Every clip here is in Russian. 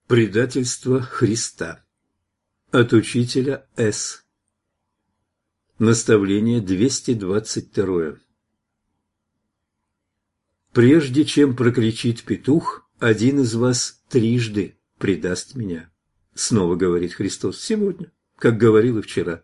Предательство Христа. От учителя С. Наставление 222. Прежде чем прокричит петух, один из вас трижды предаст меня. Снова говорит Христос сегодня, как говорил и вчера.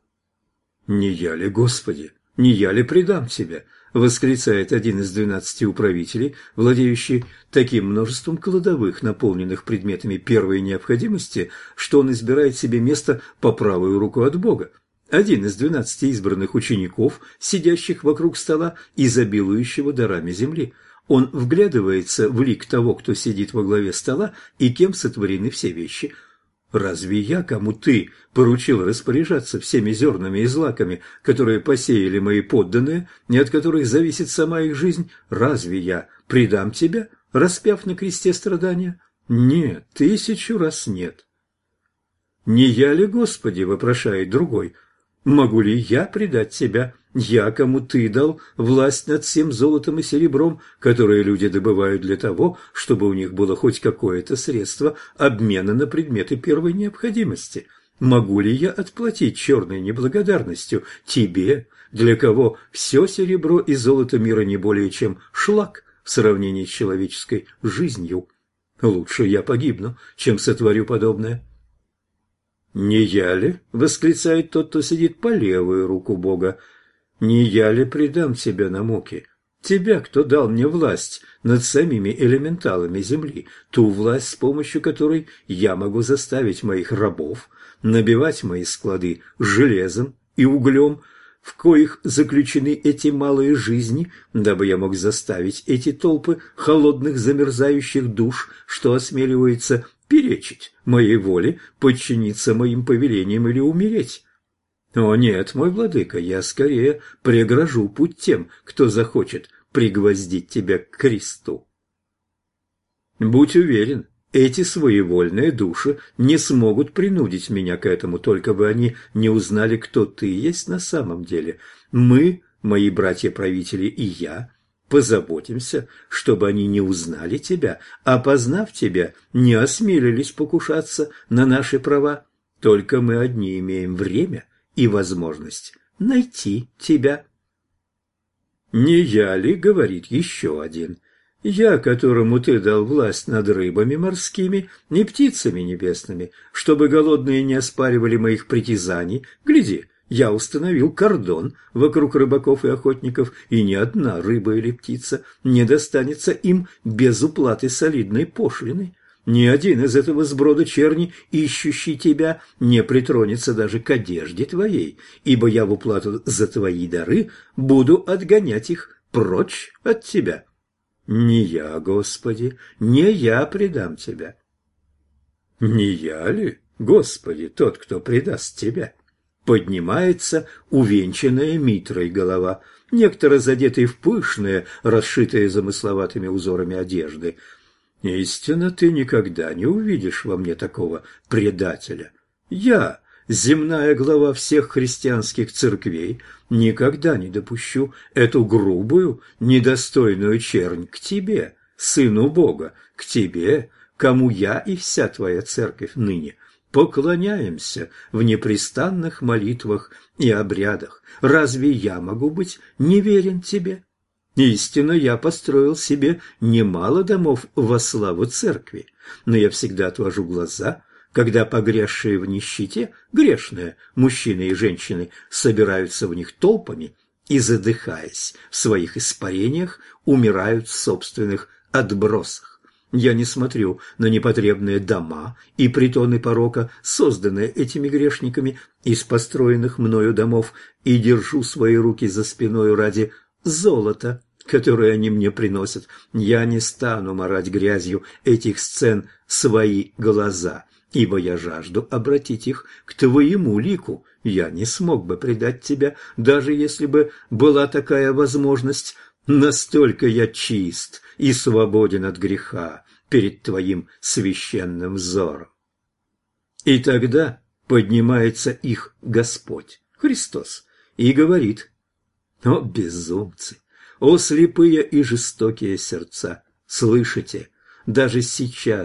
«Не я ли, Господи, не я ли предам Тебя?» — восклицает один из 12 управителей, владеющий таким множеством кладовых, наполненных предметами первой необходимости, что он избирает себе место по правую руку от Бога. Один из 12 избранных учеников, сидящих вокруг стола, изобилующего дарами земли. Он вглядывается в лик того, кто сидит во главе стола и кем сотворены все вещи. «Разве я, кому ты поручил распоряжаться всеми зернами и злаками, которые посеяли мои подданные, и от которых зависит сама их жизнь, разве я предам тебя, распяв на кресте страдания? Нет, 1000 раз нет». «Не я ли, Господи, — вопрошает другой, — могу ли я предать тебя, я, кому ты дал власть над всем золотом и серебром, которые люди добывают для того, чтобы у них было хоть какое-то средство обмена на предметы первой необходимости? Могу ли я отплатить черной неблагодарностью тебе, для кого все серебро и золото мира не более чем шлак в сравнении с человеческой жизнью? Лучше я погибну, чем сотворю подобное». «Не я ли, — восклицает тот, кто сидит по левую руку Бога, — не я ли предам тебя на муки? Тебя, кто дал мне власть над самими элементалами земли, ту власть, с помощью которой я могу заставить моих рабов набивать мои склады железом и углем, в коих заключены эти малые жизни, дабы я мог заставить эти толпы холодных замерзающих душ, что осмеливаются перечить моей воле, подчиниться моим повелениям или умереть. О нет, мой владыка, я скорее прегражу путь тем, кто захочет пригвоздить тебя к кресту. Будь уверен, эти своевольные души не смогут принудить меня к этому, только бы они не узнали, кто ты есть на самом деле. Мы, мои братья-правители и я, позаботимся, чтобы они не узнали тебя, а, познав тебя, не осмелились покушаться на наши права. Только мы одни имеем время и возможность найти тебя. «Не я ли, — говорит еще один, — я, которому ты дал власть над рыбами морскими и птицами небесными, чтобы голодные не оспаривали моих притязаний? Гляди, я установил кордон вокруг рыбаков и охотников, и ни одна рыба или птица не достанется им без уплаты солидной пошлины. Ни один из этого сброда черни, ищущий тебя, не притронется даже к одежде твоей, ибо я в уплату за твои дары буду отгонять их прочь от тебя. Не я, Господи, не я предам тебя». «Не я ли, Господи, тот, кто предаст тебя?» Поднимается увенчанная митрой голова, некто разодетый в пышные, расшитые замысловатыми узорами одежды. «Истинно, ты никогда не увидишь во мне такого предателя. Я, земная глава всех христианских церквей, никогда не допущу эту грубую, недостойную чернь к тебе, Сыну Бога, к тебе, кому я и вся твоя церковь ныне поклоняемся в непрестанных молитвах и обрядах. Разве я могу быть неверен тебе? Истинно, я построил себе немало домов во славу церкви, но я всегда отвожу глаза, когда погрязшие в нищете, грешные мужчины и женщины собираются в них толпами и, задыхаясь в своих испарениях, умирают в собственных отбросах. Я не смотрю на непотребные дома и притоны порока, созданные этими грешниками из построенных мною домов, и держу свои руки за спиною ради золота, которое они мне приносят. Я не стану марать грязью этих сцен свои глаза, ибо я жажду обратить их к твоему лику. Я не смог бы предать тебя, даже если бы была такая возможность. Настолько я чист и свободен от греха перед твоим священным взором». И тогда поднимается их Господь, Христос, и говорит: «О, безумцы! О, слепые и жестокие сердца! Слышите, даже сейчас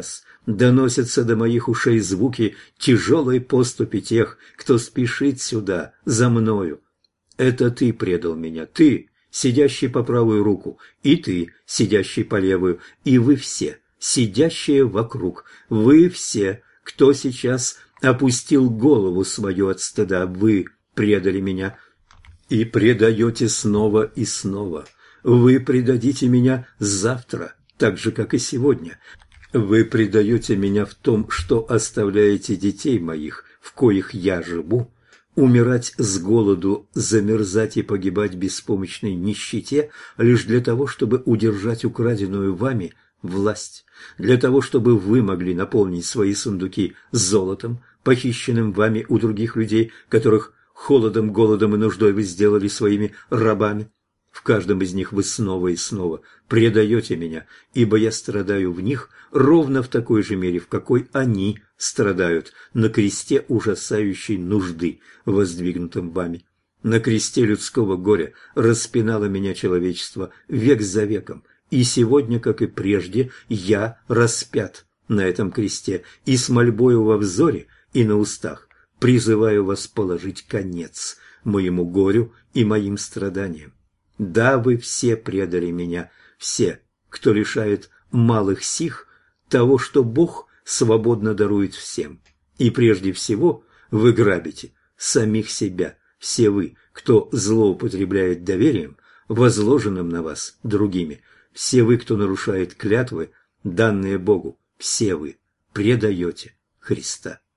Доносятся до моих ушей звуки тяжелой поступи тех, кто спешит сюда, за мною. Это ты предал меня, ты, сидящий по правую руку, и ты, сидящий по левую, и вы все, сидящие вокруг, вы все, кто сейчас опустил голову свою от стыда, вы предали меня и предаете снова и снова. Вы предадите меня завтра, так же, как и сегодня. Вы предаете меня в том, что оставляете детей моих, в коих я живу, умирать с голоду, замерзать и погибать в беспомощной нищете лишь для того, чтобы удержать украденную вами власть, для того, чтобы вы могли наполнить свои сундуки золотом, похищенным вами у других людей, которых холодом, голодом и нуждой вы сделали своими рабами. В каждом из них вы снова и снова предаете меня, ибо я страдаю в них ровно в такой же мере, в какой они страдают на кресте ужасающей нужды, воздвигнутом вами. На кресте людского горя распинало меня человечество век за веком, и сегодня, как и прежде, я распят на этом кресте, и с мольбою во взоре и на устах призываю вас положить конец моему горю и моим страданиям. Да, вы все предали меня, все, кто лишает малых сих того, что Бог свободно дарует всем. И прежде всего вы грабите самих себя, все вы, кто злоупотребляет доверием, возложенным на вас другими, все вы, кто нарушает клятвы, данные Богу, все вы предаете Христа.